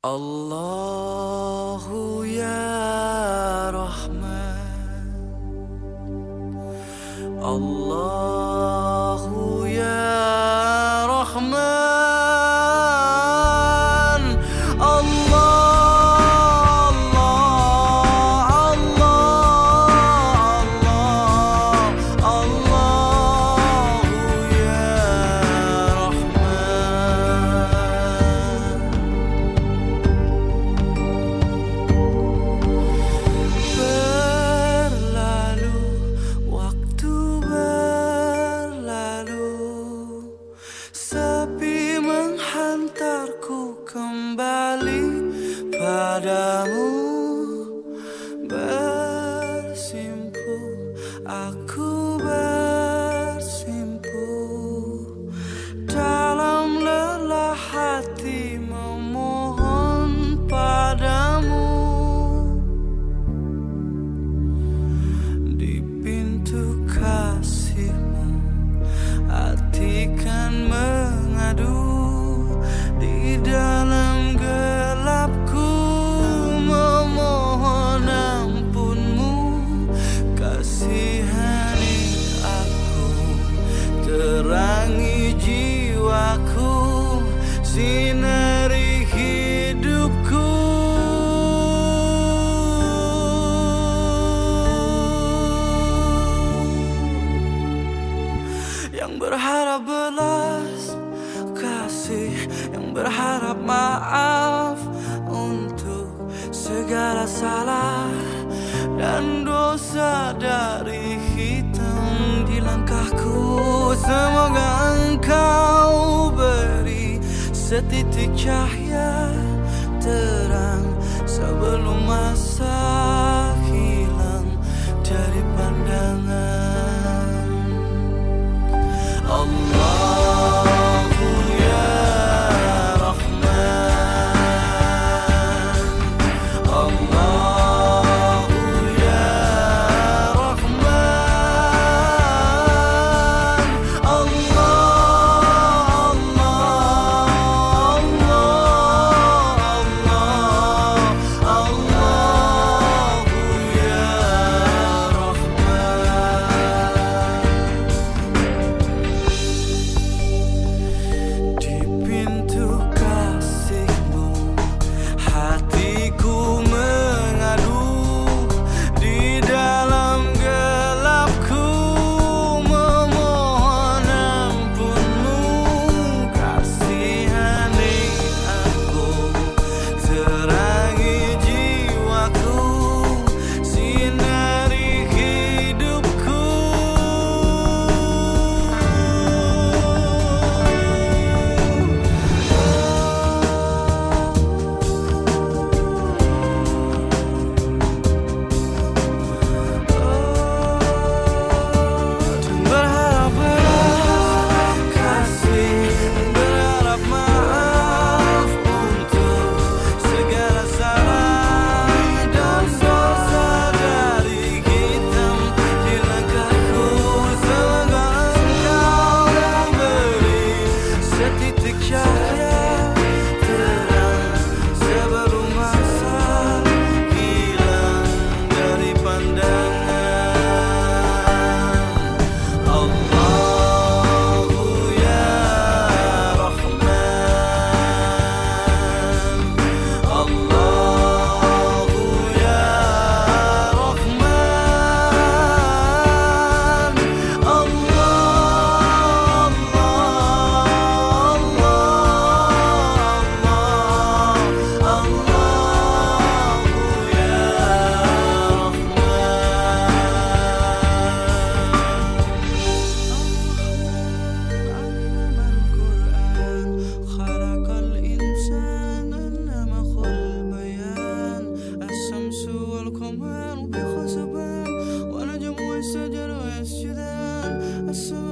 Allahu ya Rahman, Allahu ya Rahman, Allah, Allah, Allah, Allahu ya Rahman. Waktu berlalu, sepi menghantarku kembali padamu. Bersimpu, aku bersimpu dalam lelah hati memohon padamu. Pintu kasihmu, hati kan mengadu. Di dalam gelapku memohon ampunmu. Kasihani aku, terangi jiwaku, sinari hidupku. Yang berharap belas kasih, yang berharap maaf untuk segala salah dan dosa dari hitam di langkahku. Semoga engkau beri setitik cahaya terang sebelum masa hilang dari pandangan. Allahu ya Rahman, Allahu ya Rahman, Allah, Allah, Allah, Allahu ya والقمر بحسبان ونجم والشجر يسجدان.